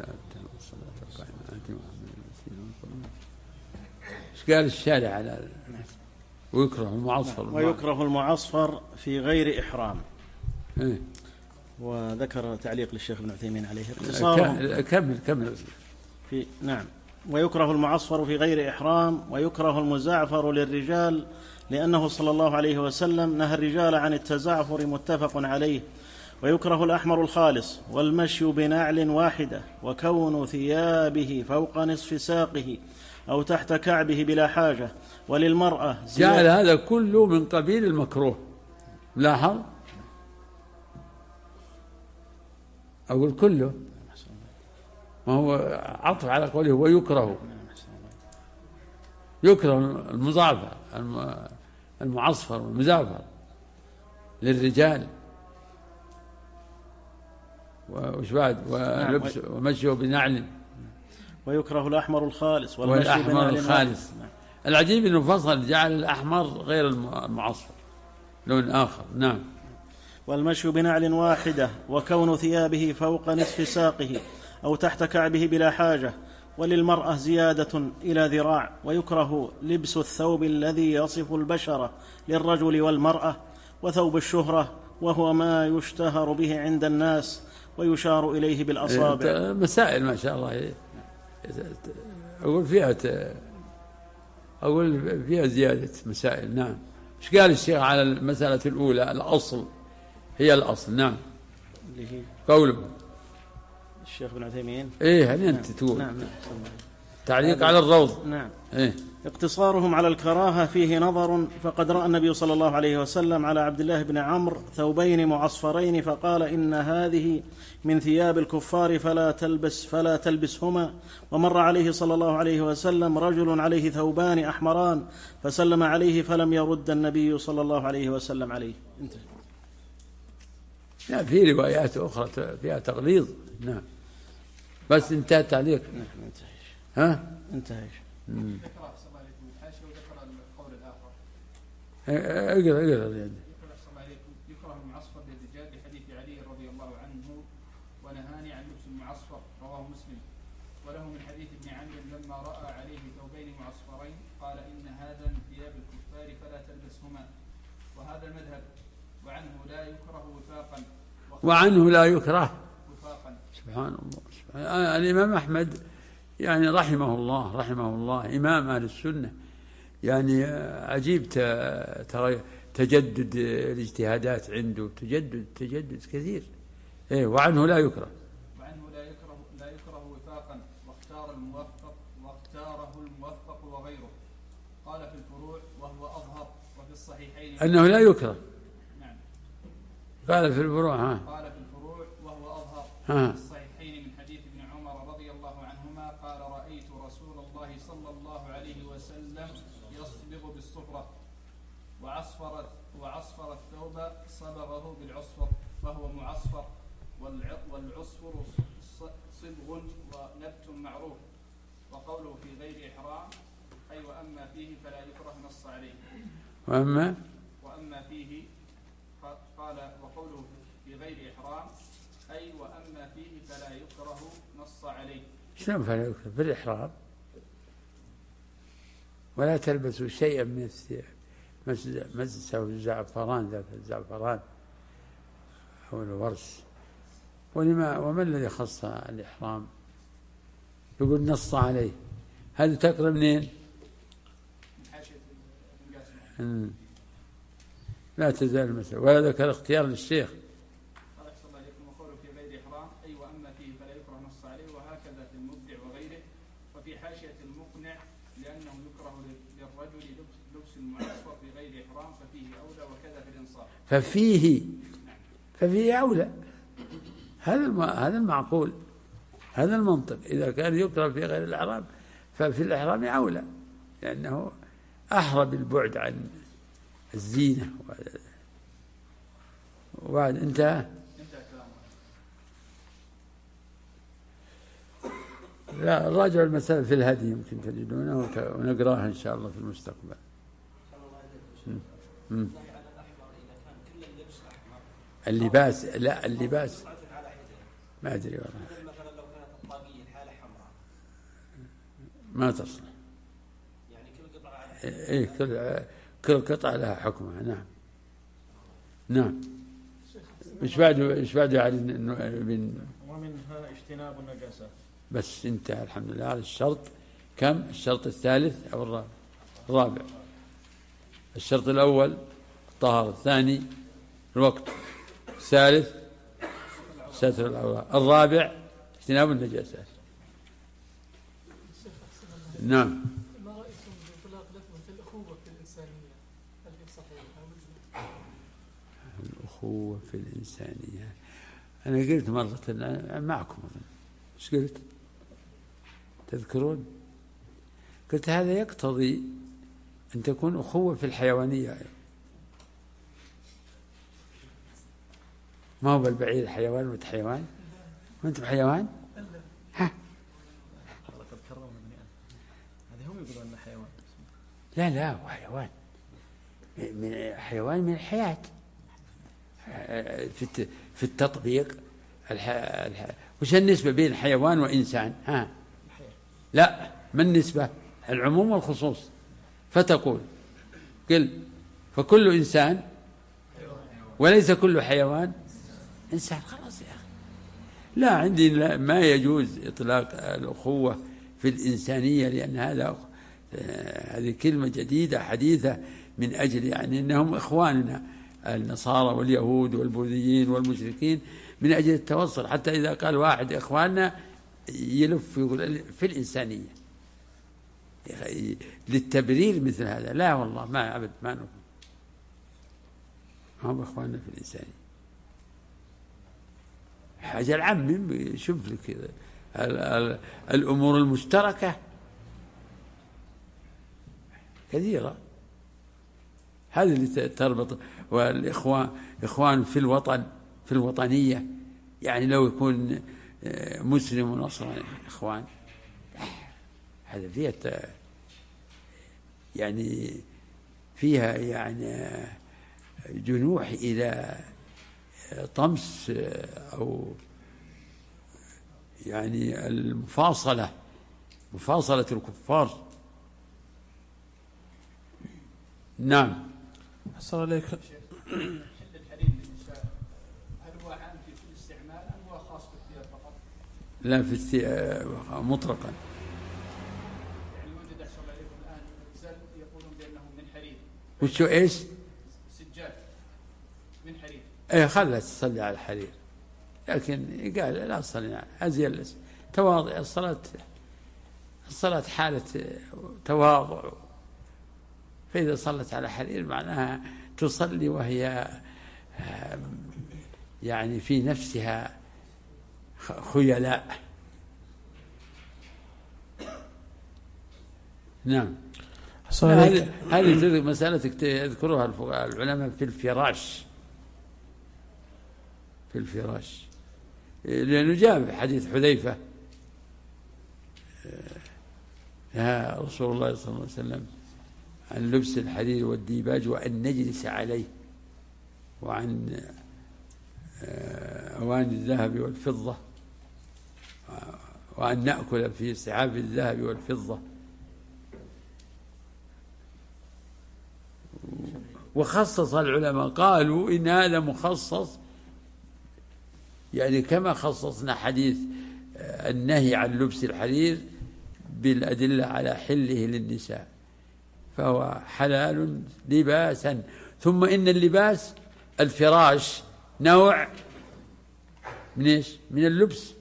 ايش قال الشارع على ويكره المعصفر؟ ويكره المعصفر في غير إحرام. إيه؟ وذكر تعليق للشيخ ابن عثيمين عليه اختصاره. كمل كمل في نعم. ويكره المعصفر في غير إحرام ويكره المزعفر للرجال لأنه صلى الله عليه وسلم نهى الرجال عن التزعفر متفق عليه. ويكره الأحمر الخالص والمشي بنعل واحدة وكون ثيابه فوق نصف ساقه أو تحت كعبه بلا حاجة. وللمرأة جعل هذا كله من قبيل المكروه. لاحظ أقول كله ما هو عطف على قوله ويكره. يكره المزعفر المعصفر والمزعفر للرجال وش بعد ولبس ومشيه بنعل. ويكره الأحمر الخالص والأحمر الخالص. العجيب أنه فصل جعل الأحمر غير المعصفر لون آخر. نعم. والمشي بنعل واحدة وكون ثيابه فوق نصف ساقه أو تحت كعبه بلا حاجة. وللمرأة زيادة إلى ذراع. ويكره لبس الثوب الذي يصف البشرة للرجل والمرأة وثوب الشهرة وهو ما يشتهر به عند الناس ويشار إليه بالأصابع. مسائل ما شاء الله أقول فيها أقول فيها زيادة مسائل. نعم. إيش قال الشيخ على المسألة الأولى الأصل هي الأصل؟ نعم. قوله الشيخ ابن عثيمين. إيه هل أنت تقول؟ نعم. نعم. تعليق على الروض. نعم. إيه؟ اقتصارهم على الكراهة فيه نظر. فقد رأى النبي صلى الله عليه وسلم على عبد الله بن عمرو ثوبين معصفرين فقال إن هذه من ثياب الكفار فلا تلبس فلا تلبسهما. ومر عليه صلى الله عليه وسلم رجل عليه ثوبان أحمران فسلم عليه فلم يرد النبي صلى الله عليه وسلم عليه. انتهى. لا في روايات أخرى فيها تغليظ. نعم. بس انتهى التعليق. نعم انتهى. ها؟ انتهى. اقرأ اقرأ يعني. يكره المعصفر للرجال لحديث علي رضي الله عنه ونهاني عن لبس المعصفر رواه مسلم. وله من حديث ابن عمرو لما رأى عليه ثوبين معصفرين قال إن هذا من ثياب الكفار فلا تلبسهما. وهذا المذهب. وعنه لا يكره وفاقا وعنه لا يكره وفاقا. سبحان الله. سبحان الله. الإمام أحمد يعني رحمه الله رحمه الله إمام أهل السنة يعني عجيب ترى تجدد الاجتهادات عنده تجدد تجدد كثير. إيه وعنه لا يكره وعنه لا يكره لا يكره وفاقا واختار الموفق واختاره الموفق وغيره. قال في الفروع وهو أظهر وفي الصحيحين أنه لا يكره. نعم. قال في الفروع ها قال في الفروع وهو أظهر ها. في الصحيحين من حديث ابن عمر رضي الله عنهما قال رأيت رسول الله صلى الله عليه وسلم يصبغ بالصفرة وعصفر وعصفر الثوب صبغه بالعصفر فهو معصفر والعصفر صبغ ونبت معروف. وقوله في غير إحرام أي وأما فيه فلا يكره نص عليه. وأما وأما فيه قال وقوله في غير إحرام أي وأما فيه فلا يكره نص عليه. شلون فلا يكره بالإحرام ولا تلبسوا شيئا من الثياب مسه الزعفران، ذات الزعفران أو الورس. ولما وما الذي خص الإحرام؟ يقول نص عليه. هذا تقرأ منين؟ لا تزال المسألة. ولا ذكر اختيار للشيخ. قال أحسن الله عليكم. وقوله في غير إحرام أي وأما فيه فلا يكره نص عليه، وهكذا في المبدع وغيره. وفي حاشية المقنع لأنه يكره للرجل لبس المعصفر في غير إحرام ففيه أولى، وكذا في الإنصاف. ففيه ففيه أولى. هذا هذا المعقول، هذا المنطق. إذا كان يكره في غير الإحرام ففي الإحرام أولى، لأنه أحرى بالبعد عن الزينة. وبعد انتهى. لا، راجع المسألة في الهدي يمكن تجدونه ونقراها إن شاء الله في المستقبل. اللباس، لا اللباس ما أدري والله، مثلا لو كانت الطاقية الحالة حمراء ما تصلح. يعني كل قطعة إيه كل كل قطعة لها حكمها. نعم نعم. مش بعد مش بعد يعني من ومنها اجتناب النجاسة. بس انتهى الحمد لله على الشرط. كم الشرط الثالث أو الرابع؟ الرابع. الشرط الأول الطهارة، الثاني الوقت، الثالث ستر العورة، الرابع اجتناب النجاسات. نعم. ما رأيكم بإطلاق لفظة الأخوة في الإنسانية؟ هل هي صحيحة؟ الأخوة في الإنسانية أنا قلت مرة معكم، إيش قلت؟ تذكرون؟ قلت هذا يقتضي أن تكون أخوة في الحيوانية. ما هو بالبعير حيوان وأنت حيوان؟ وأنت حيوان؟ ها؟ لقد كرمنا بني آدم. هذه هم يقولون أنه حيوان. لا لا، هو حيوان، من حيوان من الحياة. في في التطبيق الح... الح... وش النسبة بين حيوان وإنسان؟ ها؟ لا، ما النسبة؟ العموم والخصوص. فتقول قل فكل إنسان وليس كل حيوان إنسان. خلاص يا أخي. لا، عندي لا، ما يجوز إطلاق الأخوة في الإنسانية، لأن هذا هذه كلمة جديدة حديثة من أجل يعني أنهم إخواننا النصارى واليهود والبوذيين والمشركين، من أجل التوصل. حتى إذا قال واحد إخواننا يلف يقول في الإنسانية للتبرير مثل هذا. لا والله، ما أبد، ما نقول هم إخواننا في الإنسانية. حاجة العم شوف لك الأمور المشتركة كثيرة، هذه اللي تربط. والإخوان إخوان في الوطن، في الوطنية، يعني لو يكون مسلم ونصراني إخوان، هذا فيها يعني فيها يعني جنوح إلى طمس أو يعني المفاصلة، مفاصلة الكفار. نعم. أحسن عليك. حل الحريم للنساء هل هو عام في الاستعمال أم هو خاص بالثياب فقط؟ لا، في الثياب مطلقا. يعني وجد أحسن عليكم الآن زل يقولون بأنه من حرير. وشو إيش؟ سجاد من حرير. إيه، خلت تصلي على الحرير، لكن قال لا تصلي أزيل تواضع. الصلاة الصلاة حالة تواضع، فإذا صلت على حرير معناها تصلي وهي يعني في نفسها خيلاء. نعم. هذه هذه مسألة يذكرها العلماء في الفراش، في الفراش، لأنه جاء في حديث حذيفة نهى رسول الله صلى الله عليه وسلم عن لبس الحرير والديباج وأن نجلس عليه، وعن أواني الذهب والفضة، وأن نأكل في صعاب الذهب والفضة. وخصص العلماء قالوا إن هذا مخصص، يعني كما خصصنا حديث النهي عن لبس الحرير بالأدلة على حله للنساء، فهو حلال لباسا. ثم إن اللباس الفراش نوع من إيش؟ من اللبس.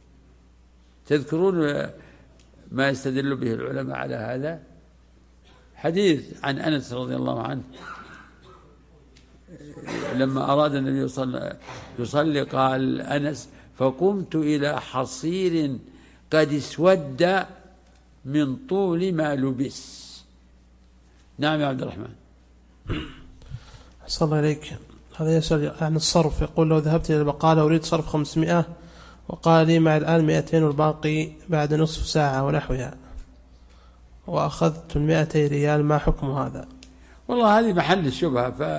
تذكرون ما يستدل به العلماء على هذا؟ حديث عن أنس رضي الله عنه لما أراد النبي يصلي, يصلي قال أنس: فقمت إلى حصير قد اسود من طول ما لبس. نعم يا عبد الرحمن. أحسن الله إليك. هذا يسأل عن الصرف، يقول: لو ذهبت إلى البقالة أريد صرف خمسمائة وقال لي مع الآن مئتين والباقي بعد نصف ساعة ونحوها، وأخذت المئتي ريال، ما حكم هذا؟ والله هذه محل الشبهة، ف...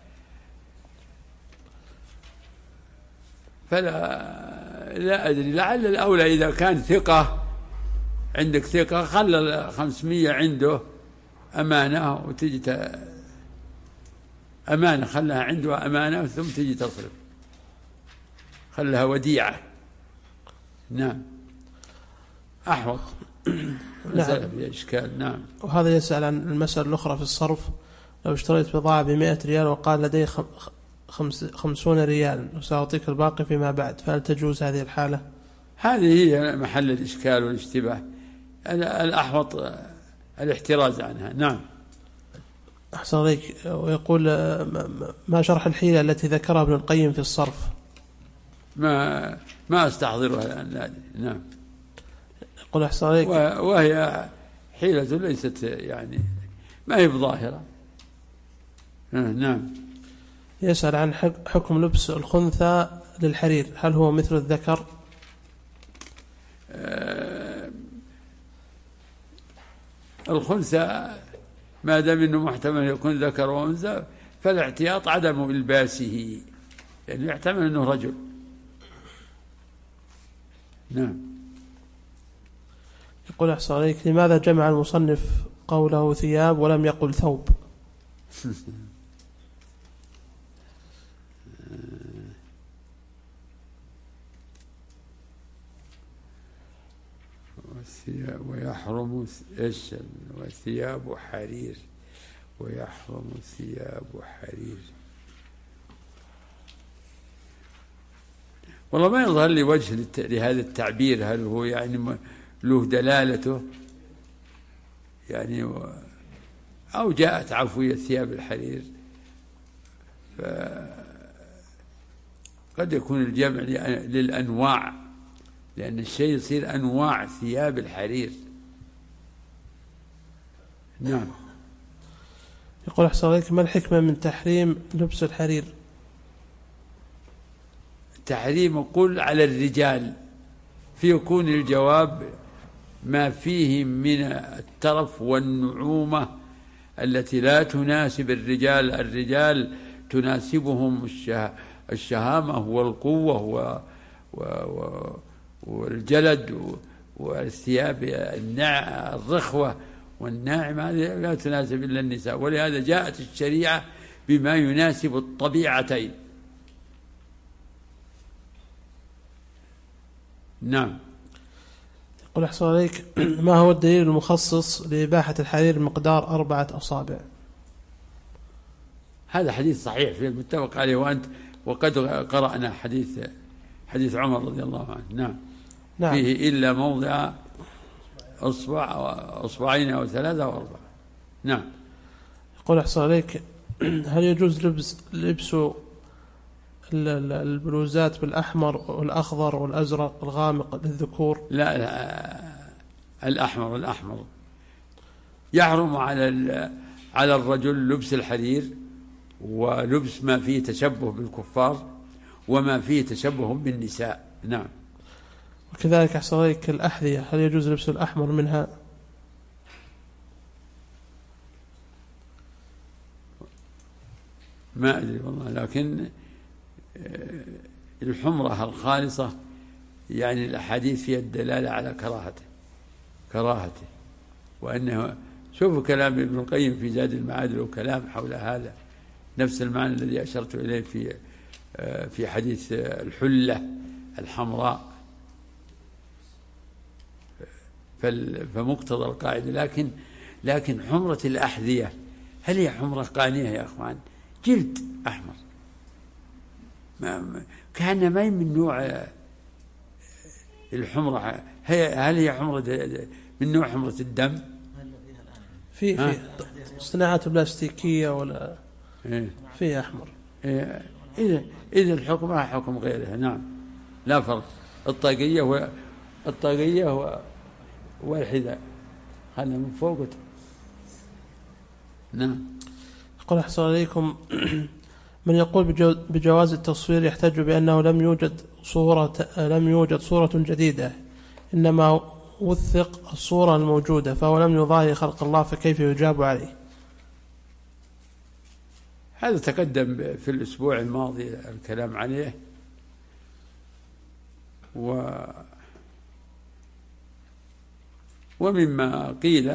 فلا لا أدري، لعل الأولى إذا كان ثقة عندك ثقة خلى خمسمية عنده أمانة وتجي ت... أمانة خلها عنده أمانة ثم تجي تصرف، خلها وديعة. نعم أحوط. مسألة في إشكال. نعم. وهذا يسأل عن المسألة الأخرى في الصرف: لو اشتريت بضاعة بمئة ريال وقال لدي خمس خمسون ريال وسأعطيك الباقي فيما بعد، فهل تجوز هذه الحالة؟ هذه هي محل الإشكال والاشتباه، الأحوط الاحتراز عنها. نعم. أحسن عليك. ويقول: ما شرح الحيلة التي ذكرها ابن القيم في الصرف؟ ما ما أستحضرها الآن، لا أدري. نعم. يقول: أحسن عليك. وهي حيلة ليست يعني ما هي بظاهرة. نعم. يسأل عن حكم لبس الخنثى للحرير، هل هو مثل الذكر؟ آه الخنثى ما دام انه محتمل يكون ذكر وانثى فالاحتياط عدم إلباسه، لأنه يعني يحتمل انه رجل. نعم. يقول: أحسن عليك، لماذا جمع المصنف قوله ثياب ولم يقل ثوب؟ ويحرم ايش وثياب حرير، ويحرم ثياب حرير. والله ما يظهر لي وجه لهذا التعبير، هل هو يعني له دلالته يعني و... أو جاءت عفوية ثياب الحرير، فقد يكون الجمع للأنواع، لأن الشيء يصير أنواع ثياب الحرير. نعم. يقول: أحسن عليك، ما الحكمة من تحريم لبس الحرير؟ تحريم قل على الرجال، فيكون الجواب ما فيه من الترف والنعومة التي لا تناسب الرجال. الرجال تناسبهم الشهامة والقوة و... و... و... والجلد والثياب الرخوة والناعمة، هذه لا تناسب إلا النساء، ولهذا جاءت الشريعة بما يناسب الطبيعتين. نعم. يقول: أحسن عليك، ما هو الدليل المخصص لإباحة الحرير مقدار أربعة أصابع؟ هذا حديث صحيح في المتفق عليه، وأنت وقد قرأنا حديث حديث عمر رضي الله عنه. نعم. نعم. فيه إلا موضع أصبع أصبعين أو ثلاثة أو أربعة. نعم. يقول: أحسن عليك، هل يجوز لبس لبس البلوزات بالأحمر والأخضر والأزرق الغامق للذكور؟ لا, لا الأحمر الأحمر يحرم على على الرجل لبس الحرير ولبس ما فيه تشبه بالكفار وما فيه تشبه بالنساء. نعم. وكذلك أحسن عليك الأحذية، هل يجوز لبس الأحمر منها؟ ما أدري والله، لكن الحمرة الخالصة يعني الأحاديث فيها الدلالة على كراهته كراهته وأنه شوفوا كلام ابن القيم في زاد المعاد له كلام حول هذا نفس المعنى الذي أشرت إليه في في حديث الحلة الحمراء. فمقتضى القاعدة. لكن لكن حمرة الأحذية هل هي حمرة قانية يا أخوان؟ جلد أحمر ما كان ما من نوع الحمرة. هي هل هي حمرة من نوع حمرة الدم؟ في في صناعات بلاستيكية ولا إيه؟ فيها أحمر. إيه؟ إذا إذا الحكم حكم غيرها. نعم لا فرق. الطاقية و الطاقية و والحذاء هذا من فوق. نعم. يقول أحسن عليكم من يقول بجواز التصوير يحتج بأنه لم يوجد صورة لم يوجد صورة جديدة إنما وثق الصورة الموجودة فهو لم يظاهر خلق الله فكيف يجاب عليه؟ هذا تقدم في الأسبوع الماضي الكلام عليه. و ومما قيل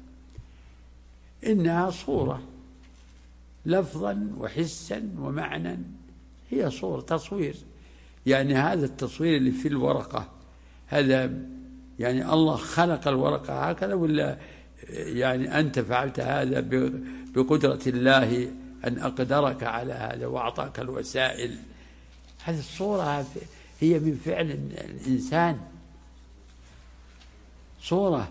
إنها صورة لفظا وحسا ومعنى، هي صورة تصوير. يعني هذا التصوير اللي في الورقة هذا يعني الله خلق الورقة هكذا ولا يعني أنت فعلت هذا بقدرة الله أن أقدرك على هذا وأعطاك الوسائل؟ هذه الصورة هي من فعل الإنسان، صورة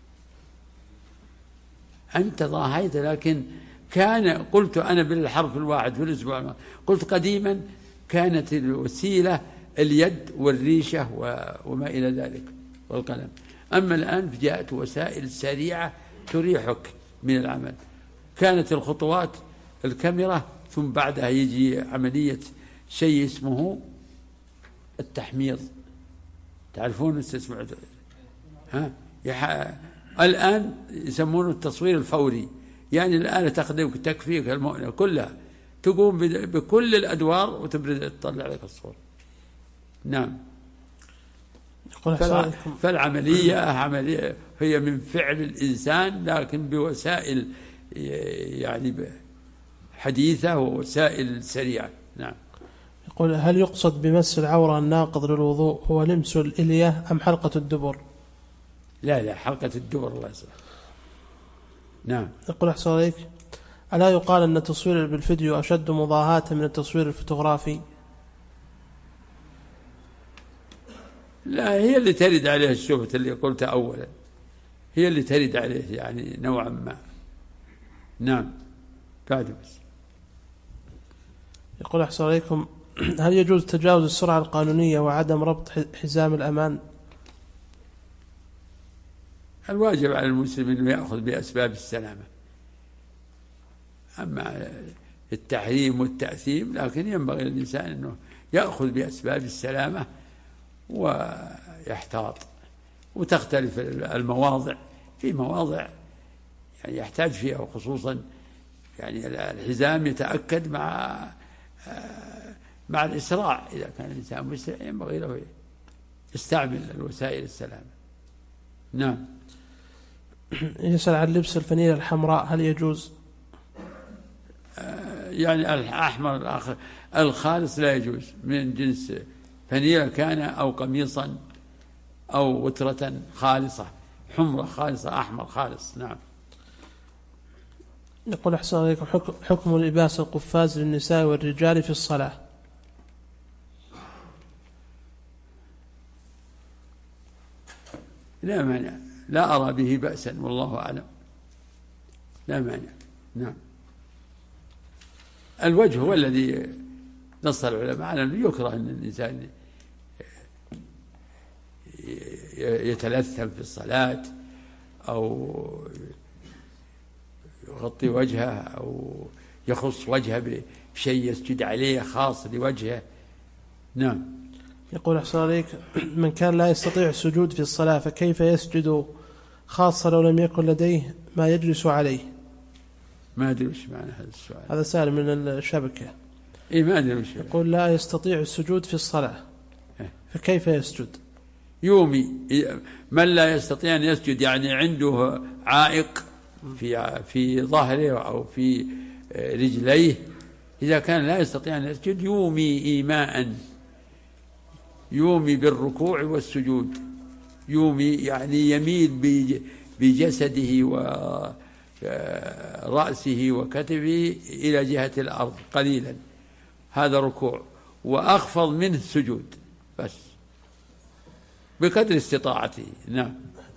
أنت ضاهيت. لكن كان قلت أنا بالحرف الواحد في الأسبوع الماضي قلت قديما كانت الوسيلة اليد والريشة وما إلى ذلك والقلم. أما الآن جاءت وسائل سريعة تريحك من العمل. كانت الخطوات الكاميرا ثم بعدها يجي عملية شيء اسمه التحميض، تعرفون استسمعوا ها يح... الآن يسمونه التصوير الفوري. يعني الآلة تخدمك تكفيك المؤنة كلها تقوم بكل الأدوار وتبرد تطلع لك الصورة. نعم. فالع... فالعملية عملية هي من فعل الإنسان لكن بوسائل يعني حديثة ووسائل سريعة. نعم. يقول هل يقصد بمس العورة الناقض للوضوء هو لمس الإلية أم حلقة الدبر؟ لا لا حلقة الدبر الله يسلمك. نعم. يقول أحسن عليك ألا يقال أن التصوير بالفيديو أشد مضاهاة من التصوير الفوتوغرافي؟ لا هي اللي ترد عليها الشبهة اللي قلتها أولا، هي اللي ترد عليه يعني نوعا ما. نعم بعد بس. يقول أحسن عليكم هل يجوز تجاوز السرعة القانونية وعدم ربط حزام الأمان؟ الواجب على المسلم أنه يأخذ بأسباب السلامة. أما التحريم والتأثيم لكن ينبغي للإنسان أنه يأخذ بأسباب السلامة ويحتاط. وتختلف المواضع، في مواضع يعني يحتاج فيها وخصوصا يعني الحزام يتأكد مع مع الإسراع. إذا كان الإنسان مسرع ينبغي له يستعمل الوسائل السلامة. نعم. يسأل عن لبس الفنيلة الحمراء هل يجوز؟ يعني الأحمر الآخر الخالص لا يجوز من جنس فنيلة كان أو قميصا أو وترة خالصة، حمرة خالصة أحمر خالص. نعم. يقول أحسن عليكم حكم, حكم لباس القفاز للنساء والرجال في الصلاة؟ لا مانع، لا أرى به بأسا والله أعلم، لا مانع. نعم. الوجه هو الذي نص العلماء على أنه يكره أن الإنسان يتلثم في الصلاة أو يغطي وجهه أو يخص وجهه بشيء يسجد عليه خاص لوجهه. نعم. يقول أحسن عليك من كان لا يستطيع السجود في الصلاة فكيف يسجد خاصة لو لم يكن لديه ما يجلس عليه؟ ما أدري وش معنى هذا السؤال. هذا سائل من الشبكة. إيه ما أدري وش. يقول لا يستطيع السجود في الصلاة فكيف يسجد؟ يومي من لا يستطيع أن يسجد يعني عنده عائق في في ظهره أو في رجليه، إذا كان لا يستطيع أن يسجد يومي إيماء، يومي بالركوع والسجود، يومي يعني يميل بجسده ورأسه وكتفه إلى جهة الأرض قليلا، هذا ركوع، وأخفض منه السجود بس بقدر استطاعته. نعم.